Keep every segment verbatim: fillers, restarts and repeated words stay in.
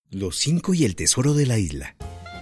Los cinco y el tesoro de la isla.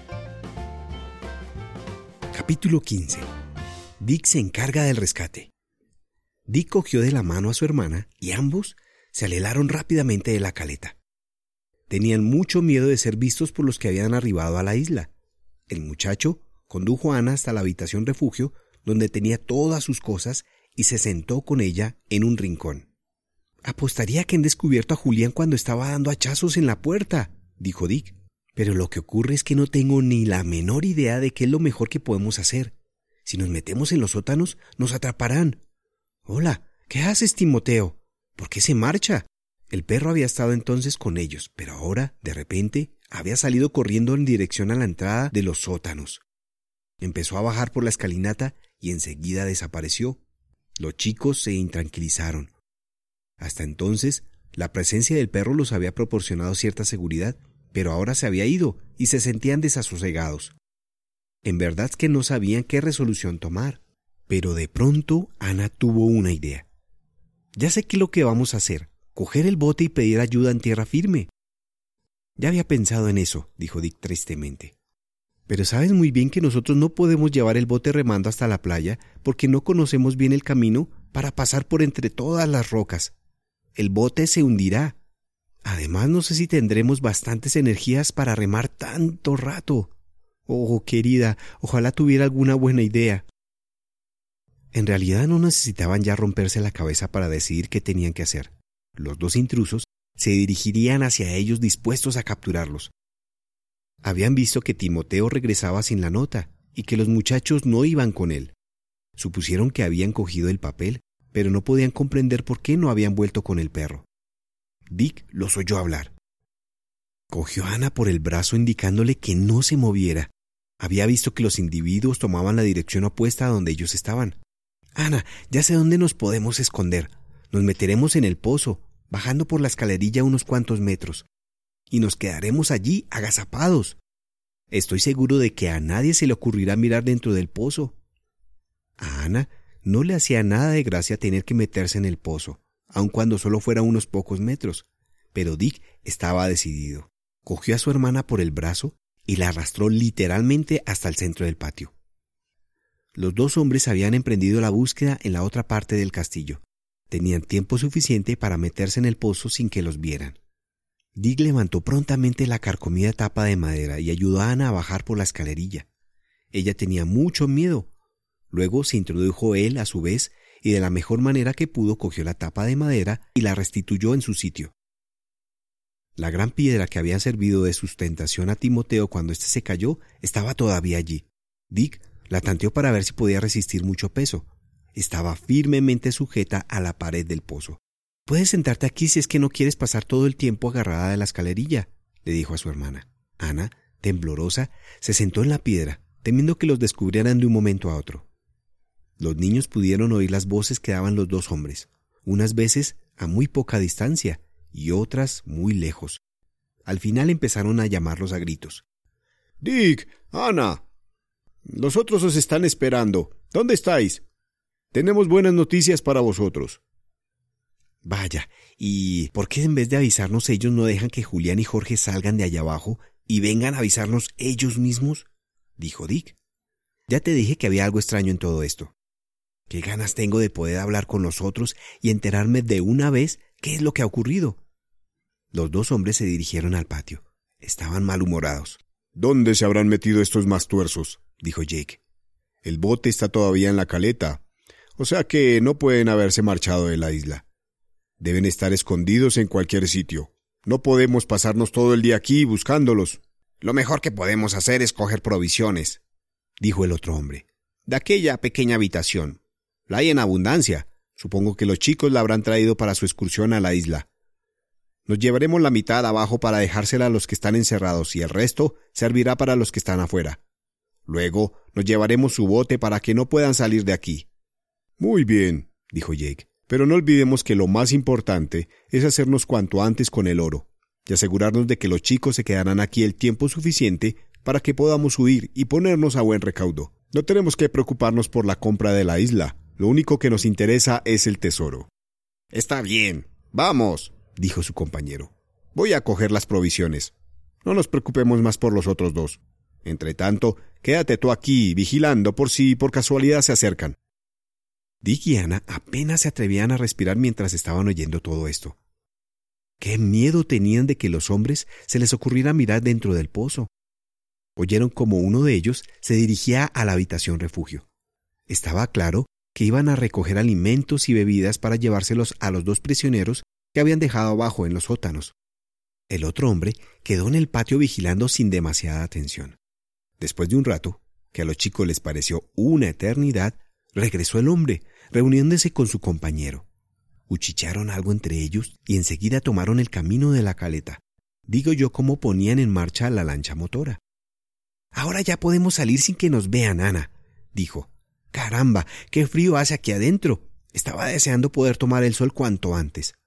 Capítulo quince. Dick se encarga del rescate. Dick cogió de la mano a su hermana y ambos se alelaron rápidamente de la caleta. Tenían mucho miedo de ser vistos por los que habían arribado a la isla. El muchacho condujo a Ana hasta la habitación refugio, donde tenía todas sus cosas, y se sentó con ella en un rincón. «Apostaría que han descubierto a Julián cuando estaba dando hachazos en la puerta», dijo Dick. «Pero lo que ocurre es que no tengo ni la menor idea de qué es lo mejor que podemos hacer. Si nos metemos en los sótanos, nos atraparán». «Hola, ¿qué haces, Timoteo? ¿Por qué se marcha?» El perro había estado entonces con ellos, pero ahora, de repente, había salido corriendo en dirección a la entrada de los sótanos. Empezó a bajar por la escalinata y enseguida desapareció. Los chicos se intranquilizaron. Hasta entonces, la presencia del perro los había proporcionado cierta seguridad, pero ahora se había ido y se sentían desasosegados. En verdad que no sabían qué resolución tomar, pero de pronto Ana tuvo una idea. «Ya sé qué es lo que vamos a hacer, coger el bote y pedir ayuda en tierra firme». «Ya había pensado en eso», dijo Dick tristemente. «Pero sabes muy bien que nosotros no podemos llevar el bote remando hasta la playa porque no conocemos bien el camino para pasar por entre todas las rocas. El bote se hundirá. Además, no sé si tendremos bastantes energías para remar tanto rato. Oh, querida, ojalá tuviera alguna buena idea». En realidad no necesitaban ya romperse la cabeza para decidir qué tenían que hacer. Los dos intrusos se dirigirían hacia ellos dispuestos a capturarlos. Habían visto que Timoteo regresaba sin la nota y que los muchachos no iban con él. Supusieron que habían cogido el papel, pero no podían comprender por qué no habían vuelto con el perro. Dick los oyó hablar. Cogió a Ana por el brazo indicándole que no se moviera. Había visto que los individuos tomaban la dirección opuesta a donde ellos estaban. «Ana, ya sé dónde nos podemos esconder. Nos meteremos en el pozo, bajando por la escalerilla unos cuantos metros, y nos quedaremos allí agazapados. Estoy seguro de que a nadie se le ocurrirá mirar dentro del pozo». A Ana no le hacía nada de gracia tener que meterse en el pozo, aun cuando solo fuera unos pocos metros, pero Dick estaba decidido. Cogió a su hermana por el brazo y la arrastró literalmente hasta el centro del patio. Los dos hombres habían emprendido la búsqueda en la otra parte del castillo. Tenían tiempo suficiente para meterse en el pozo sin que los vieran. Dick levantó prontamente la carcomida tapa de madera y ayudó a Ana a bajar por la escalerilla. Ella tenía mucho miedo. Luego se introdujo él a su vez y de la mejor manera que pudo cogió la tapa de madera y la restituyó en su sitio. La gran piedra que había servido de sustentación a Timoteo cuando éste se cayó estaba todavía allí. Dick la tanteó para ver si podía resistir mucho peso. Estaba firmemente sujeta a la pared del pozo. «Puedes sentarte aquí si es que no quieres pasar todo el tiempo agarrada de la escalerilla», le dijo a su hermana. Ana, temblorosa, se sentó en la piedra, temiendo que los descubrieran de un momento a otro. Los niños pudieron oír las voces que daban los dos hombres, unas veces a muy poca distancia y otras muy lejos. Al final empezaron a llamarlos a gritos. «Dick, Ana, los otros os están esperando. ¿Dónde estáis? Tenemos buenas noticias para vosotros». «Vaya, ¿y por qué en vez de avisarnos ellos no dejan que Julián y Jorge salgan de allá abajo y vengan a avisarnos ellos mismos?», dijo Dick. «Ya te dije que había algo extraño en todo esto. Qué ganas tengo de poder hablar con los otros y enterarme de una vez qué es lo que ha ocurrido». Los dos hombres se dirigieron al patio. Estaban malhumorados. «¿Dónde se habrán metido estos más tuerzos?», dijo Jake. «El bote está todavía en la caleta, o sea que no pueden haberse marchado de la isla. Deben estar escondidos en cualquier sitio. No podemos pasarnos todo el día aquí buscándolos». «Lo mejor que podemos hacer es coger provisiones», dijo el otro hombre. «De aquella pequeña habitación. La hay en abundancia. Supongo que los chicos la habrán traído para su excursión a la isla. Nos llevaremos la mitad abajo para dejársela a los que están encerrados y el resto servirá para los que están afuera. Luego nos llevaremos su bote para que no puedan salir de aquí». «Muy bien», dijo Jake, «pero no olvidemos que lo más importante es hacernos cuanto antes con el oro y asegurarnos de que los chicos se quedarán aquí el tiempo suficiente para que podamos huir y ponernos a buen recaudo. No tenemos que preocuparnos por la compra de la isla. Lo único que nos interesa es el tesoro». «Está bien, vamos», dijo su compañero. «Voy a coger las provisiones. No nos preocupemos más por los otros dos. Entre tanto, quédate tú aquí vigilando por si por casualidad se acercan. Dick y Ana apenas se atrevían a respirar mientras estaban oyendo todo esto. ¡Qué miedo tenían de que los hombres se les ocurriera mirar dentro del pozo! Oyeron como uno de ellos se dirigía a la habitación refugio. Estaba claro que iban a recoger alimentos y bebidas para llevárselos a los dos prisioneros que habían dejado abajo en los sótanos. El otro hombre quedó en el patio vigilando sin demasiada atención. Después de un rato, que a los chicos les pareció una eternidad, regresó el hombre, reuniéndose con su compañero. Cuchichearon algo entre ellos y enseguida tomaron el camino de la caleta. Digo yo cómo ponían en marcha la lancha motora. «Ahora ya podemos salir sin que nos vean, Ana», dijo. «Caramba, qué frío hace aquí adentro. Estaba deseando poder tomar el sol cuanto antes».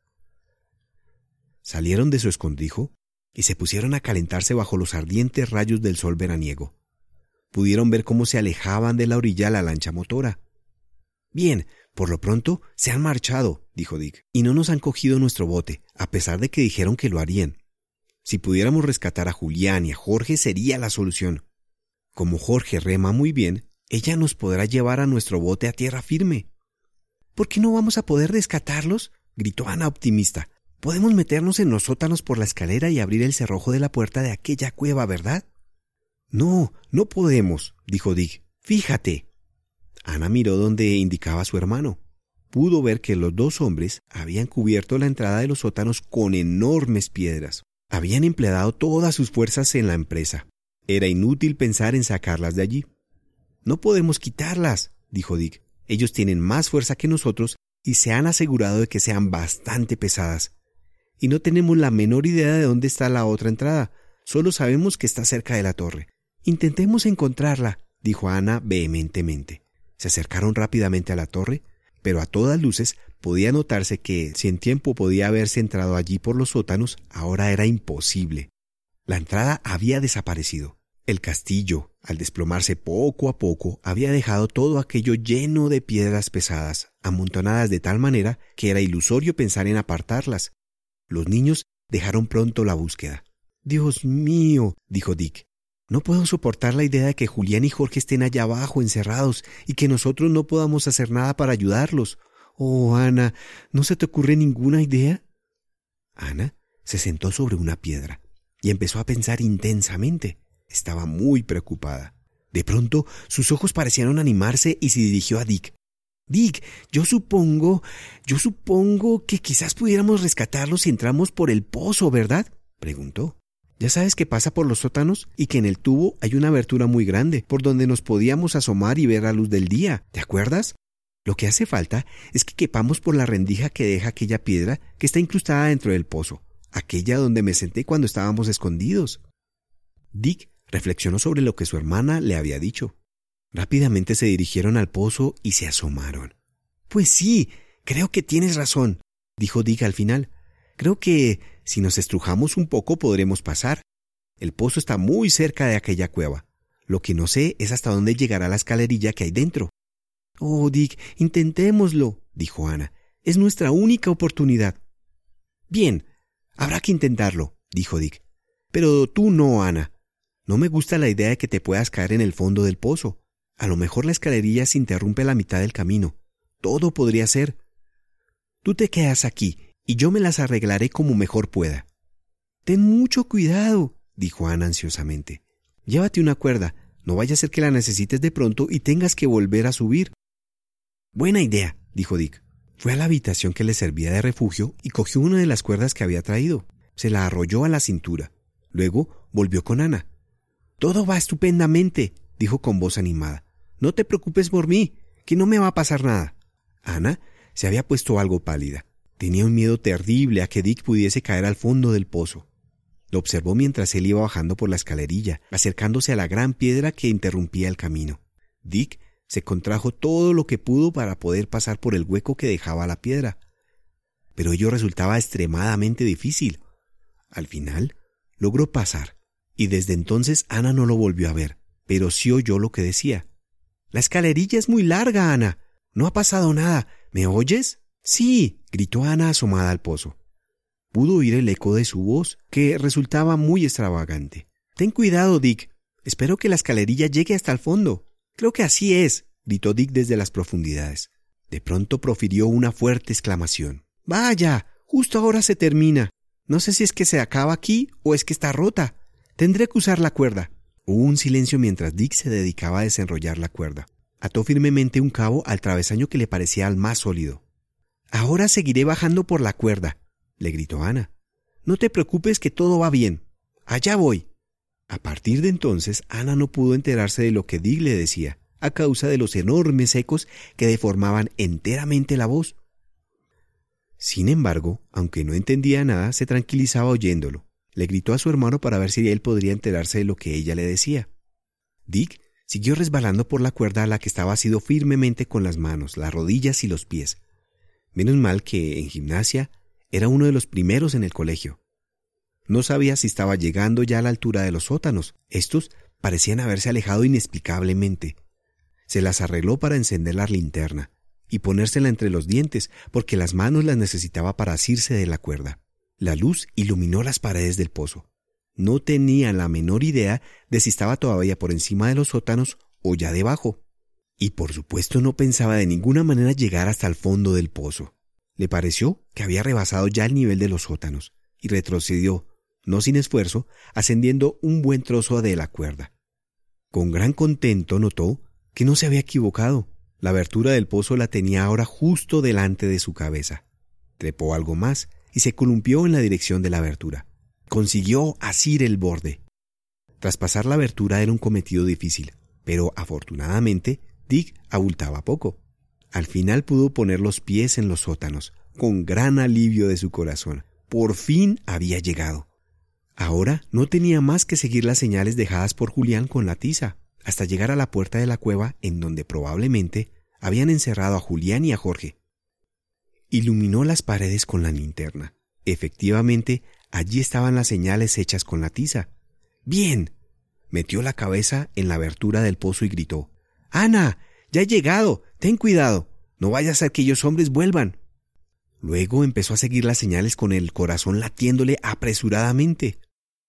Salieron de su escondrijo y se pusieron a calentarse bajo los ardientes rayos del sol veraniego. Pudieron ver cómo se alejaban de la orilla la lancha motora. «Bien, por lo pronto se han marchado», dijo Dick, «y no nos han cogido nuestro bote, a pesar de que dijeron que lo harían. Si pudiéramos rescatar a Julián y a Jorge sería la solución. Como Jorge rema muy bien, ella nos podrá llevar a nuestro bote a tierra firme». «¿Por qué no vamos a poder rescatarlos?», gritó Ana optimista. «Podemos meternos en los sótanos por la escalera y abrir el cerrojo de la puerta de aquella cueva, ¿verdad?» «No, no podemos», dijo Dick. «Fíjate». Ana miró donde indicaba su hermano. Pudo ver que los dos hombres habían cubierto la entrada de los sótanos con enormes piedras. Habían empleado todas sus fuerzas en la empresa. Era inútil pensar en sacarlas de allí. «No podemos quitarlas», dijo Dick. «Ellos tienen más fuerza que nosotros y se han asegurado de que sean bastante pesadas. Y no tenemos la menor idea de dónde está la otra entrada. Solo sabemos que está cerca de la torre. Intentemos encontrarla», dijo Ana vehementemente. Se acercaron rápidamente a la torre, pero a todas luces podía notarse que, si en tiempo podía haberse entrado allí por los sótanos, ahora era imposible. La entrada había desaparecido. El castillo, al desplomarse poco a poco, había dejado todo aquello lleno de piedras pesadas, amontonadas de tal manera que era ilusorio pensar en apartarlas. Los niños dejaron pronto la búsqueda. «Dios mío», dijo Dick. «No puedo soportar la idea de que Julián y Jorge estén allá abajo encerrados y que nosotros no podamos hacer nada para ayudarlos. Oh, Ana, ¿no se te ocurre ninguna idea?» Ana se sentó sobre una piedra y empezó a pensar intensamente. Estaba muy preocupada. De pronto, sus ojos parecieron animarse y se dirigió a Dick. «Dick, yo supongo, yo supongo que quizás pudiéramos rescatarlos si entramos por el pozo, ¿verdad?», preguntó. «Ya sabes que pasa por los sótanos y que en el tubo hay una abertura muy grande por donde nos podíamos asomar y ver la luz del día. ¿Te acuerdas? Lo que hace falta es que quepamos por la rendija que deja aquella piedra que está incrustada dentro del pozo, aquella donde me senté cuando estábamos escondidos». Dick reflexionó sobre lo que su hermana le había dicho. Rápidamente se dirigieron al pozo y se asomaron. «Pues sí, creo que tienes razón», dijo Dick al final. «Creo que si nos estrujamos un poco podremos pasar. El pozo está muy cerca de aquella cueva. Lo que no sé es hasta dónde llegará la escalerilla que hay dentro». «Oh, Dick, intentémoslo», dijo Ana. «Es nuestra única oportunidad». «Bien, habrá que intentarlo», dijo Dick. «Pero tú no, Ana. No me gusta la idea de que te puedas caer en el fondo del pozo. A lo mejor la escalerilla se interrumpe a la mitad del camino. Todo podría ser. Tú te quedas aquí y yo me las arreglaré como mejor pueda». «Ten mucho cuidado», dijo Ana ansiosamente. «Llévate una cuerda. No vaya a ser que la necesites de pronto y tengas que volver a subir». «Buena idea», dijo Dick. Fue a la habitación que le servía de refugio y cogió una de las cuerdas que había traído. Se la arrolló a la cintura. Luego volvió con Ana. «Todo va estupendamente», dijo con voz animada. «No te preocupes por mí, que no me va a pasar nada». Ana se había puesto algo pálida. Tenía un miedo terrible a que Dick pudiese caer al fondo del pozo. Lo observó mientras él iba bajando por la escalerilla, acercándose a la gran piedra que interrumpía el camino. Dick se contrajo todo lo que pudo para poder pasar por el hueco que dejaba la piedra. Pero ello resultaba extremadamente difícil. Al final, logró pasar, y desde entonces Ana no lo volvió a ver, pero sí oyó lo que decía. «La escalerilla es muy larga, Ana. No ha pasado nada. ¿Me oyes?» «Sí», gritó Ana asomada al pozo. Pudo oír el eco de su voz, que resultaba muy extravagante. «Ten cuidado, Dick. Espero que la escalerilla llegue hasta el fondo». «Creo que así es», gritó Dick desde las profundidades. De pronto profirió una fuerte exclamación. «¡Vaya! Justo ahora se termina. No sé si es que se acaba aquí o es que está rota. Tendré que usar la cuerda». Hubo un silencio mientras Dick se dedicaba a desenrollar la cuerda. Ató firmemente un cabo al travesaño que le parecía el más sólido. «Ahora seguiré bajando por la cuerda», le gritó Ana. «No te preocupes que todo va bien. Allá voy». A partir de entonces, Ana no pudo enterarse de lo que Dick le decía, a causa de los enormes ecos que deformaban enteramente la voz. Sin embargo, aunque no entendía nada, se tranquilizaba oyéndolo. Le gritó a su hermano para ver si él podría enterarse de lo que ella le decía. Dick siguió resbalando por la cuerda a la que estaba asido firmemente con las manos, las rodillas y los pies. Menos mal que, en gimnasia, era uno de los primeros en el colegio. No sabía si estaba llegando ya a la altura de los sótanos. Estos parecían haberse alejado inexplicablemente. Se las arregló para encender la linterna y ponérsela entre los dientes, porque las manos las necesitaba para asirse de la cuerda. La luz iluminó las paredes del pozo. No tenía la menor idea de si estaba todavía por encima de los sótanos o ya debajo. Y por supuesto no pensaba de ninguna manera llegar hasta el fondo del pozo. Le pareció que había rebasado ya el nivel de los sótanos y retrocedió, no sin esfuerzo, ascendiendo un buen trozo de la cuerda. Con gran contento notó que no se había equivocado. La abertura del pozo la tenía ahora justo delante de su cabeza. Trepó algo más y se columpió en la dirección de la abertura. Consiguió asir el borde. Traspasar la abertura era un cometido difícil, pero afortunadamente Dick abultaba poco. Al final pudo poner los pies en los sótanos, con gran alivio de su corazón. Por fin había llegado. Ahora no tenía más que seguir las señales dejadas por Julián con la tiza, hasta llegar a la puerta de la cueva en donde probablemente habían encerrado a Julián y a Jorge. Iluminó las paredes con la linterna. Efectivamente, allí estaban las señales hechas con la tiza. ¡Bien! Metió la cabeza en la abertura del pozo y gritó. «¡Ana! ¡Ya he llegado! ¡Ten cuidado! No vaya a ser que aquellos hombres vuelvan». Luego empezó a seguir las señales con el corazón latiéndole apresuradamente.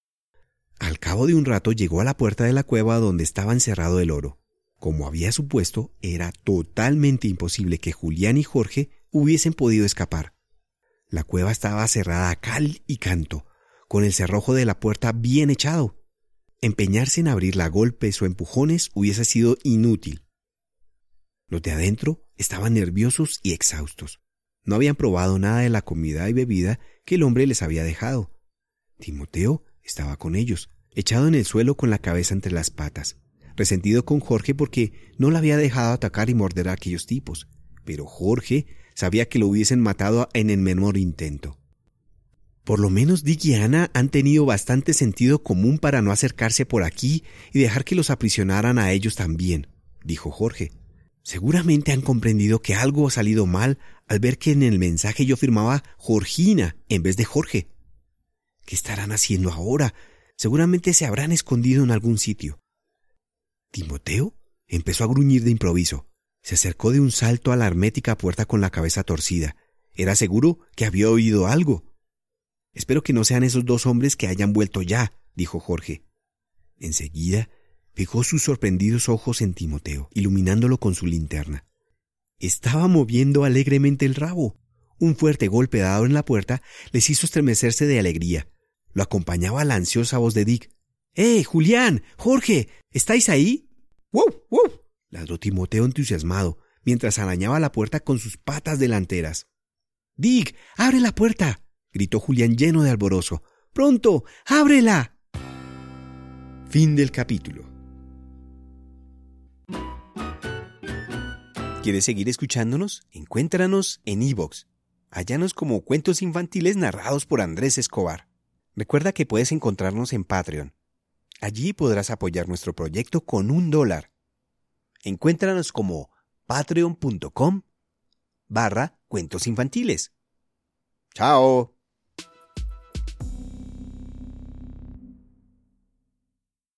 Al cabo de un rato llegó a la puerta de la cueva donde estaba encerrado el oro. Como había supuesto, era totalmente imposible que Julián y Jorge hubiesen podido escapar. La cueva estaba cerrada a cal y canto, con el cerrojo de la puerta bien echado. Empeñarse en abrirla a golpes o empujones hubiese sido inútil. Los de adentro estaban nerviosos y exhaustos. No habían probado nada de la comida y bebida que el hombre les había dejado. Timoteo estaba con ellos, echado en el suelo con la cabeza entre las patas, resentido con Jorge porque no le había dejado atacar y morder a aquellos tipos, pero Jorge sabía que lo hubiesen matado en el menor intento. Por lo menos Dick y Ana han tenido bastante sentido común para no acercarse por aquí y dejar que los aprisionaran a ellos también, dijo Jorge. Seguramente han comprendido que algo ha salido mal al ver que en el mensaje yo firmaba Georgina en vez de Jorge. ¿Qué estarán haciendo ahora? Seguramente se habrán escondido en algún sitio. Timoteo empezó a gruñir de improviso. Se acercó de un salto a la hermética puerta con la cabeza torcida. Era seguro que había oído algo. «Espero que no sean esos dos hombres que hayan vuelto ya», dijo Jorge. Enseguida fijó sus sorprendidos ojos en Timoteo, iluminándolo con su linterna. Estaba moviendo alegremente el rabo. Un fuerte golpe dado en la puerta les hizo estremecerse de alegría. Lo acompañaba la ansiosa voz de Dick. «¡Eh, Julián! ¡Jorge! ¿Estáis ahí?» «¡Wow! ¡Wow!», ladró Timoteo entusiasmado, mientras arañaba la puerta con sus patas delanteras. «Dick, abre la puerta», gritó Julián lleno de alborozo. «¡Pronto! ¡Ábrela!». Fin del capítulo. ¿Quieres seguir escuchándonos? Encuéntranos en iVoox. Hállanos como Cuentos Infantiles narrados por Andrés Escobar. Recuerda que puedes encontrarnos en Patreon. Allí podrás apoyar nuestro proyecto con un dólar. Encuéntranos como patreon punto com barra cuentos infantiles. ¡Chao!